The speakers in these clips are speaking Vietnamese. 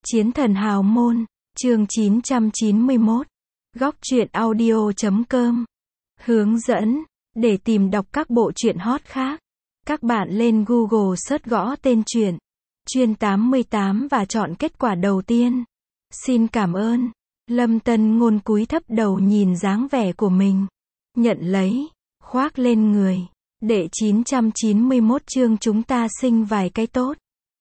Chiến thần hào môn, chương 991. Góc truyện audio.com. Hướng dẫn, để tìm đọc các bộ truyện hot khác. Các bạn lên Google search gõ tên truyện Chuyên 88 và chọn kết quả đầu tiên. Xin cảm ơn. Lâm Tân Ngôn cúi thấp đầu nhìn dáng vẻ của mình. Nhận lấy, khoác lên người. Đệ 991 chương chúng ta sinh vài cái tốt.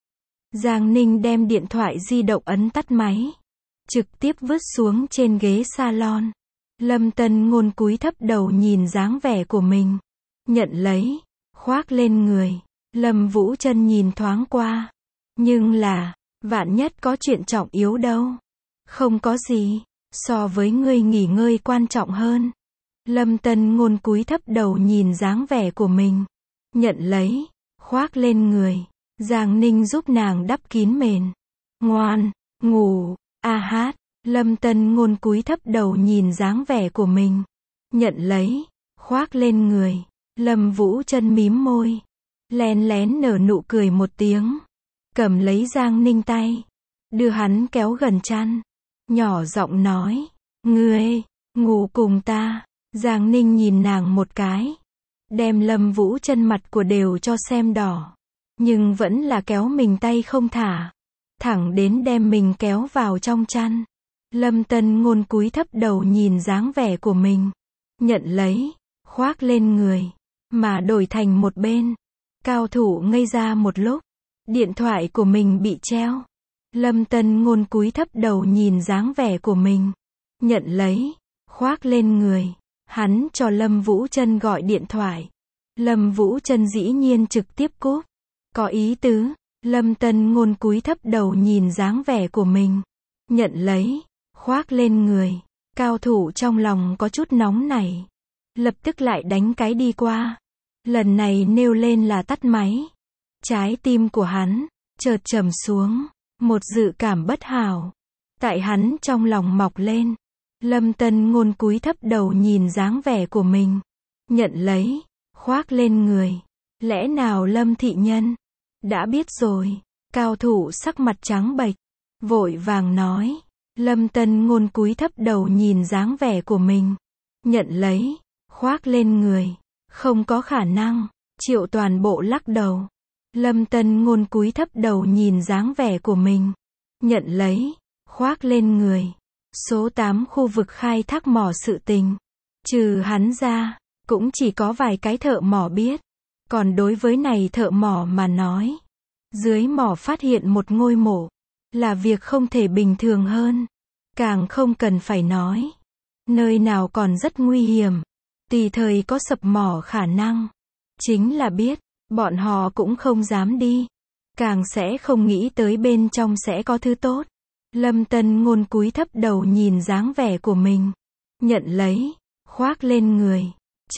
Giang Ninh đem điện thoại di động ấn tắt máy. Trực tiếp vứt xuống trên ghế salon. Lâm Tân Ngôn cúi thấp đầu nhìn dáng vẻ của mình. Nhận lấy, khoác lên người. Lâm Vũ Trân nhìn thoáng qua. Nhưng là, vạn nhất có chuyện trọng yếu đâu. Không có gì, so với ngươi nghỉ ngơi quan trọng hơn. Lâm Tân Ngôn cúi thấp đầu nhìn dáng vẻ của mình. Nhận lấy, khoác lên người. Giang Ninh giúp nàng đắp kín mền. Ngoan, ngủ, a hát. Lâm Tân Ngôn cúi thấp đầu nhìn dáng vẻ của mình. Nhận lấy, khoác lên người. Lâm Vũ Trân mím môi. Lén lén nở nụ cười một tiếng. Cầm lấy Giang Ninh tay. Đưa hắn kéo gần chăn. Nhỏ giọng nói. Ngươi, ngủ cùng ta. Giang Ninh nhìn nàng một cái. Đem Lâm Vũ Trân mặt của đều cho xem đỏ. Nhưng vẫn là kéo mình tay không thả. Thẳng đến đem mình kéo vào trong chăn. Lâm Tân Ngôn cúi thấp đầu nhìn dáng vẻ của mình. Nhận lấy, khoác lên người. Mà đổi thành một bên. Cao thủ ngây ra một lúc. Điện thoại của mình bị treo. Lâm Tân Ngôn cúi thấp đầu nhìn dáng vẻ của mình. Nhận lấy, khoác lên người. Hắn cho Lâm Vũ Trân gọi điện thoại. Lâm Vũ Trân dĩ nhiên trực tiếp cúp. Có ý tứ. Lâm Tân Ngôn cúi thấp đầu nhìn dáng vẻ của mình. Nhận lấy, khoác lên người. Cao thủ trong lòng có chút nóng nảy. Lập tức lại đánh cái đi qua. Lần này nêu lên là tắt máy. Trái tim của hắn chợt trầm xuống. Một dự cảm bất hảo tại hắn trong lòng mọc lên. Lâm Tân Ngôn cúi thấp đầu nhìn dáng vẻ của mình. Nhận lấy, khoác lên người. Lẽ nào Lâm thị nhân đã biết rồi. Cao thủ sắc mặt trắng bệch, vội vàng nói. Lâm Tân Ngôn cúi thấp đầu nhìn dáng vẻ của mình. Nhận lấy, khoác lên người. Không có khả năng. Triệu Toàn Bộ lắc đầu. Lâm Tân Ngôn cúi thấp đầu nhìn dáng vẻ của mình. Nhận lấy, khoác lên người. Số 8 khu vực khai thác mỏ sự tình. Trừ hắn ra, cũng chỉ có vài cái thợ mỏ biết. Còn đối với này thợ mỏ mà nói, dưới mỏ phát hiện một ngôi mộ, là việc không thể bình thường hơn. Càng không cần phải nói. Nơi nào còn rất nguy hiểm. Tùy thời có sập mỏ khả năng. Chính là biết, bọn họ cũng không dám đi. Càng sẽ không nghĩ tới bên trong sẽ có thứ tốt. Lâm Tân Ngôn cúi thấp đầu nhìn dáng vẻ của mình. Nhận lấy, khoác lên người.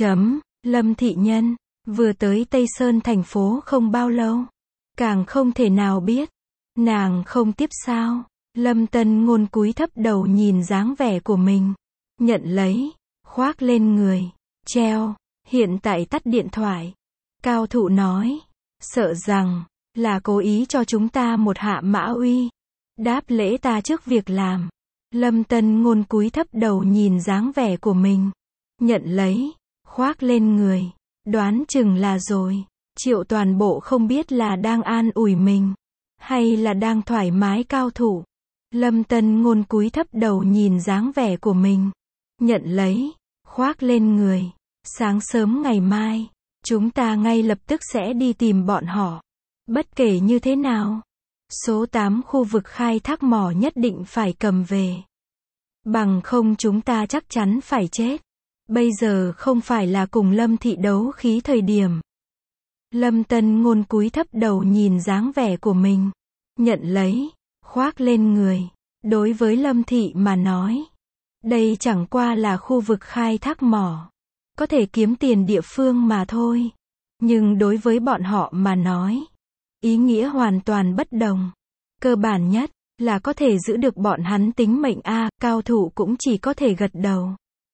Lâm thị nhân, vừa tới Tây Sơn thành phố không bao lâu. Càng không thể nào biết. Nàng không tiếp sao. Lâm Tân Ngôn cúi thấp đầu nhìn dáng vẻ của mình. Nhận lấy, khoác lên người. Treo, hiện tại tắt điện thoại. Cao thủ nói. Sợ rằng, là cố ý cho chúng ta một hạ mã uy. Đáp lễ ta trước việc làm. Lâm Tân Ngôn cúi thấp đầu nhìn dáng vẻ của mình. Nhận lấy, khoác lên người. Đoán chừng là rồi. Triệu Toàn Bộ không biết là đang an ủi mình. Hay là đang thoải mái. Cao thủ. Lâm Tân Ngôn cúi thấp đầu nhìn dáng vẻ của mình. Nhận lấy, khoác lên người. Sáng sớm ngày mai, chúng ta ngay lập tức sẽ đi tìm bọn họ. Bất kể như thế nào, số 8 khu vực khai thác mỏ nhất định phải cầm về. Bằng không chúng ta chắc chắn phải chết. Bây giờ không phải là cùng Lâm thị đấu khí thời điểm. Lâm Tân Ngôn cúi thấp đầu nhìn dáng vẻ của mình. Nhận lấy, khoác lên người. Đối với Lâm thị mà nói, đây chẳng qua là khu vực khai thác mỏ. Có thể kiếm tiền địa phương mà thôi. Nhưng đối với bọn họ mà nói, ý nghĩa hoàn toàn bất đồng. Cơ bản nhất là có thể giữ được bọn hắn tính mệnh a. Cao thủ cũng chỉ có thể gật đầu.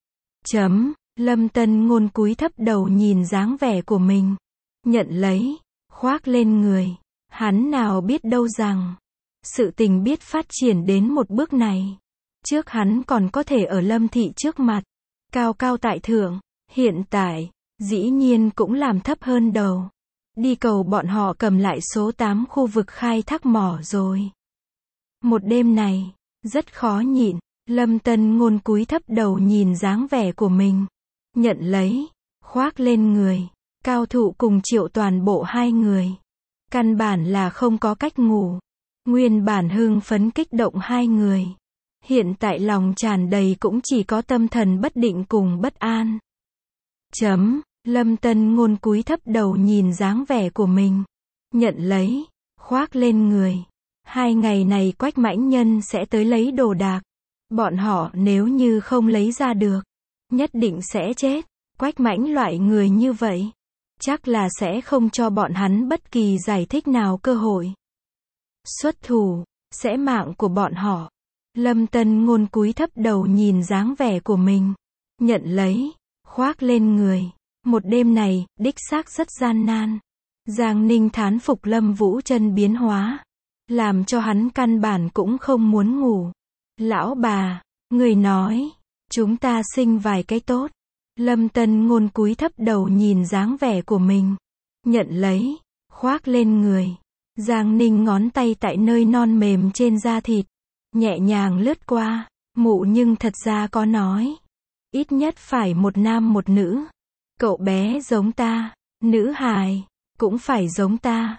Lâm Tân Ngôn cúi thấp đầu nhìn dáng vẻ của mình. Nhận lấy, khoác lên người. Hắn nào biết đâu rằng, Sự tình biết phát triển đến một bước này. Trước hắn còn có thể ở Lâm Thị trước mặt, cao cao tại thượng. Hiện tại, dĩ nhiên cũng làm thấp hơn đầu. Đi cầu bọn họ cầm lại số 8 khu vực khai thác mỏ rồi. Một đêm này, rất khó nhịn. Lâm Tân Ngôn cúi thấp đầu nhìn dáng vẻ của mình. Nhận lấy, khoác lên người. Cao Thụ cùng Triệu Toàn Bộ hai người. Căn bản là không có cách ngủ. Nguyên bản hưng phấn kích động hai người. Hiện tại lòng tràn đầy cũng chỉ có tâm thần bất định cùng bất an. Lâm Tân Ngôn cúi thấp đầu nhìn dáng vẻ của mình. Nhận lấy, khoác lên người. 2 ngày này Quách Mãnh Nhân sẽ tới lấy đồ đạc. Bọn họ nếu như không lấy ra được, nhất định sẽ chết. Quách Mãnh loại người như vậy, chắc là sẽ không cho bọn hắn bất kỳ giải thích nào cơ hội. Xuất thủ, sẽ mạng của bọn họ. Lâm Tân Ngôn cúi thấp đầu nhìn dáng vẻ của mình. Nhận lấy, khoác lên người. Một đêm này, đích xác rất gian nan. Giang Ninh thán phục Lâm Vũ Chân biến hóa. Làm cho hắn căn bản cũng không muốn ngủ. Lão bà, người nói, chúng ta sinh vài cái tốt. Lâm Tân Ngôn cúi thấp đầu nhìn dáng vẻ của mình. Nhận lấy, khoác lên người. Giang Ninh ngón tay tại nơi non mềm trên da thịt. Nhẹ nhàng lướt qua. Mụ nhưng thật ra có nói. Ít nhất phải một nam một nữ. Cậu bé giống ta. Nữ hài, cũng phải giống ta.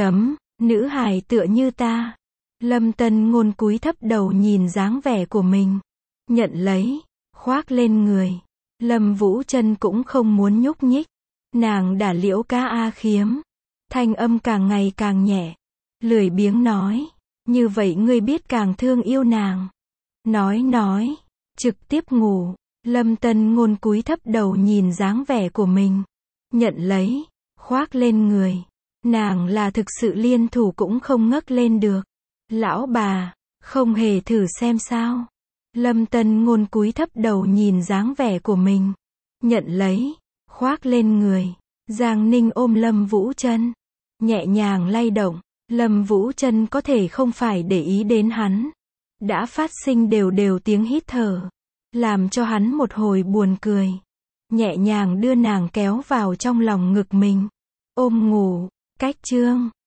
Nữ hài tựa như ta. Lâm Tân Ngôn cúi thấp đầu nhìn dáng vẻ của mình. Nhận lấy, khoác lên người. Lâm Vũ Chân cũng không muốn nhúc nhích. Nàng đả liễu ca a khiếm. Thanh âm càng ngày càng nhẹ. Lười biếng nói. Như vậy ngươi biết càng thương yêu nàng. Nói. Trực tiếp ngủ. Lâm Tân Ngôn cúi thấp đầu nhìn dáng vẻ của mình. Nhận lấy, khoác lên người. Nàng là thực sự liên thủ cũng không ngấc lên được. Lão bà, không hề thử xem sao. Lâm Tân Ngôn cúi thấp đầu nhìn dáng vẻ của mình. Nhận lấy, khoác lên người. Giang Ninh ôm Lâm Vũ Chân. Nhẹ nhàng lay động. Lâm Vũ Chân có thể không phải để ý đến hắn. Đã phát sinh đều tiếng hít thở. Làm cho hắn một hồi buồn cười. Nhẹ nhàng đưa nàng kéo vào trong lòng ngực mình. Ôm ngủ. Cách chương